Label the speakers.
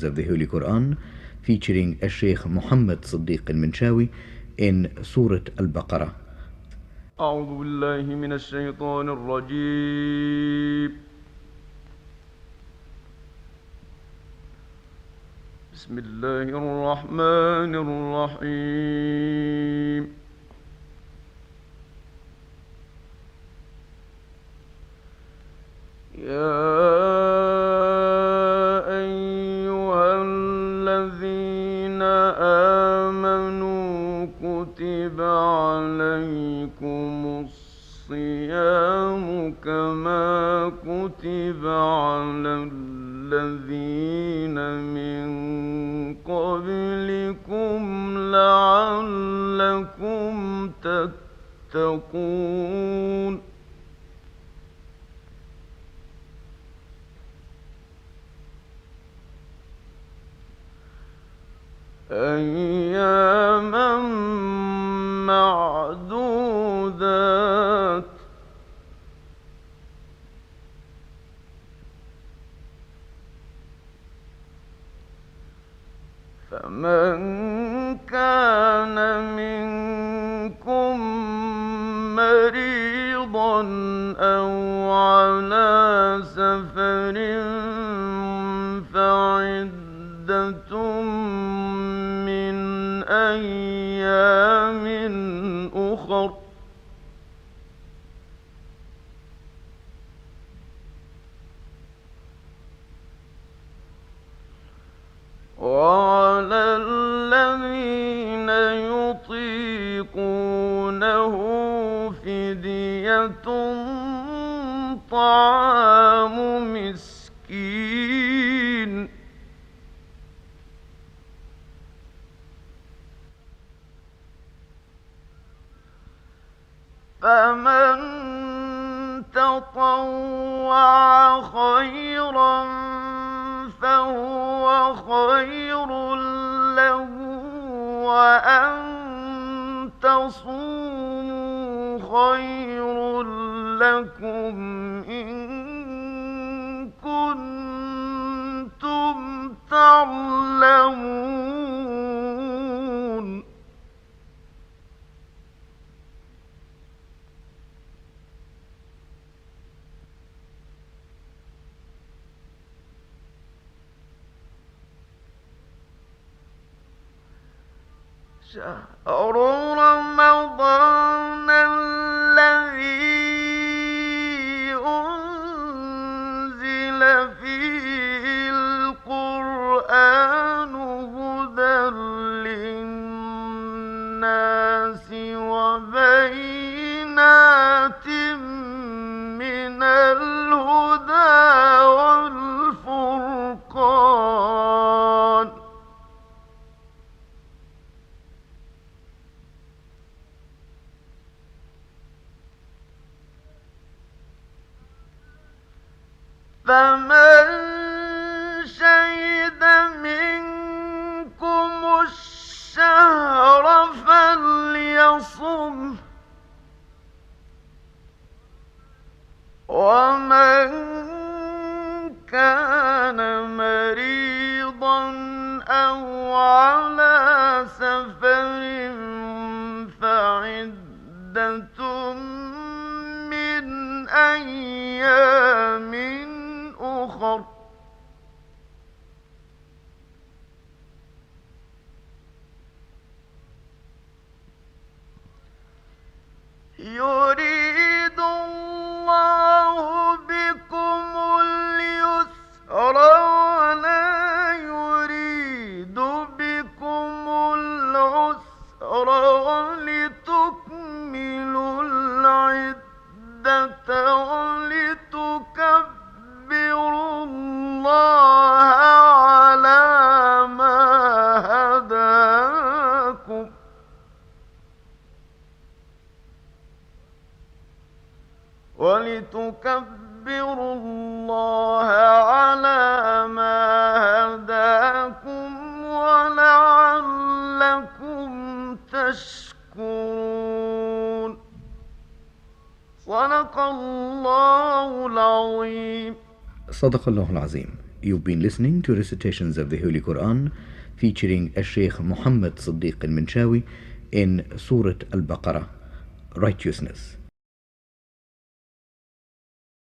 Speaker 1: of the Holy Quran, featuring Sheikh Muhammad Siddiq al-Minshawi in Surah Al-Baqarah.
Speaker 2: أعوذ بالله من الشيطان الرجيم. بسم الله الرحمن الرحيم. يا أيها الذين آمنوا كتب عليكم الصيام كما كتب على الذين من قبلكم لعلكم تتقون. أياما معدودات، فمن كان منكم مريضا أو على سفر فعدة من أيام أخر، وعلى الذين يطيقونه فدية طعام مسكين، فمن تطوع خيرا فهو خير له، وأن تصوموا خير لكم إن كنتم تعلمون. شهر رمضان الذي أنزل فيه القرآن هدى للناس وبينات من الهدى والفرقان، فمن شهد منكم الشهر فليصم، ومن كان مريضا أو على سفر فعدة من أيام أخر، يريد الله بكم اليسر ولا يريد بكم العسر ولتكملوا العدة ولتكبروا الله على ما هداكم ولتكبروا الله على ما هداكم ولعلكم تشكرون. صدق الله العظيم.
Speaker 1: صدق الله العظيم. You've been listening to recitations of the Holy Quran featuring Sheikh Muhammad Siddiq al-Minshawi in Surah Al-Baqarah, Righteousness.